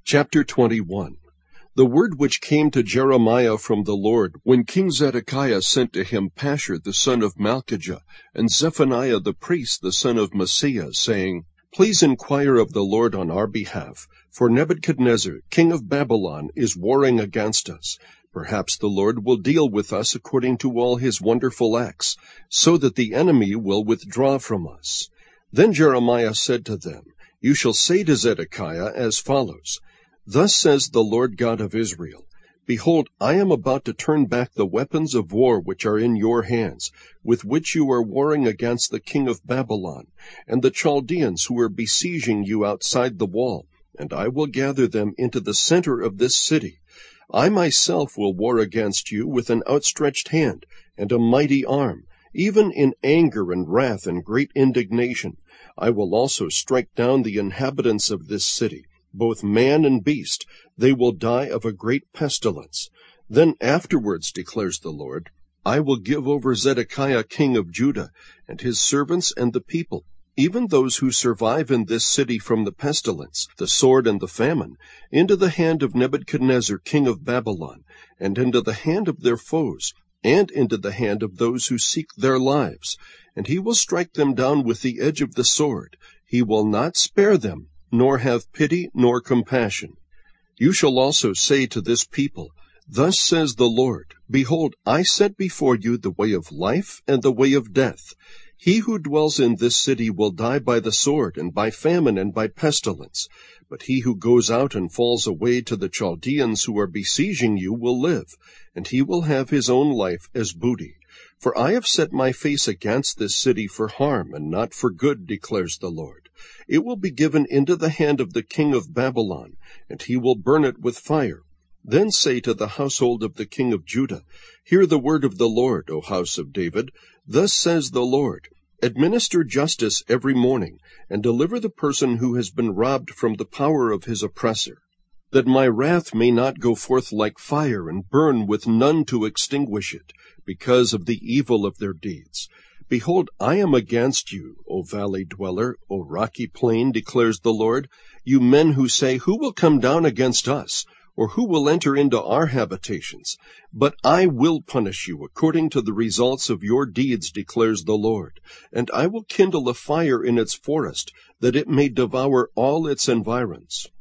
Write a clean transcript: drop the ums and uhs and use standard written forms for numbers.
Chapter 21. The word which came to Jeremiah from the Lord, when King Zedekiah sent to him Pashur the son of Malchijah, and Zephaniah the priest the son of Maaseiah, saying, Please inquire of the Lord on our behalf, for Nebuchadnezzar, king of Babylon, is warring against us. Perhaps the Lord will deal with us according to all his wonderful acts, so that the enemy will withdraw from us. Then Jeremiah said to them, You shall say to Zedekiah as follows, Thus says the Lord God of Israel, Behold, I am about to turn back the weapons of war which are in your hands, with which you are warring against the king of Babylon, and the Chaldeans who are besieging you outside the wall, and I will gather them into the center of this city. I myself will war against you with an outstretched hand and a mighty arm, even in anger and wrath and great indignation. I will also strike down the inhabitants of this city, both man and beast. They will die of a great pestilence. Then afterwards, declares the Lord, I will give over Zedekiah king of Judah, and his servants and the people, even those who survive in this city from the pestilence, the sword and the famine, into the hand of Nebuchadnezzar king of Babylon, and into the hand of their foes, and into the hand of those who seek their lives. And he will strike them down with the edge of the sword. He will not spare them, nor have pity nor compassion. You shall also say to this people, Thus says the Lord, Behold, I set before you the way of life and the way of death. He who dwells in this city will die by the sword, and by famine, and by pestilence. But he who goes out and falls away to the Chaldeans who are besieging you will live, and he will have his own life as booty. For I have set my face against this city for harm, and not for good, declares the Lord. It will be given into the hand of the king of Babylon, and he will burn it with fire. Then say to the household of the king of Judah, Hear the word of the Lord, O house of David. Thus says the Lord, Administer justice every morning, and deliver the person who has been robbed from the power of his oppressor, that my wrath may not go forth like fire and burn with none to extinguish it, because of the evil of their deeds. Behold, I am against you, O valley dweller, O rocky plain, declares the Lord, you men who say, Who will come down against us? Or who will enter into our habitations? But I will punish you according to the results of your deeds, declares the Lord. And I will kindle a fire in its forest, that it may devour all its environs.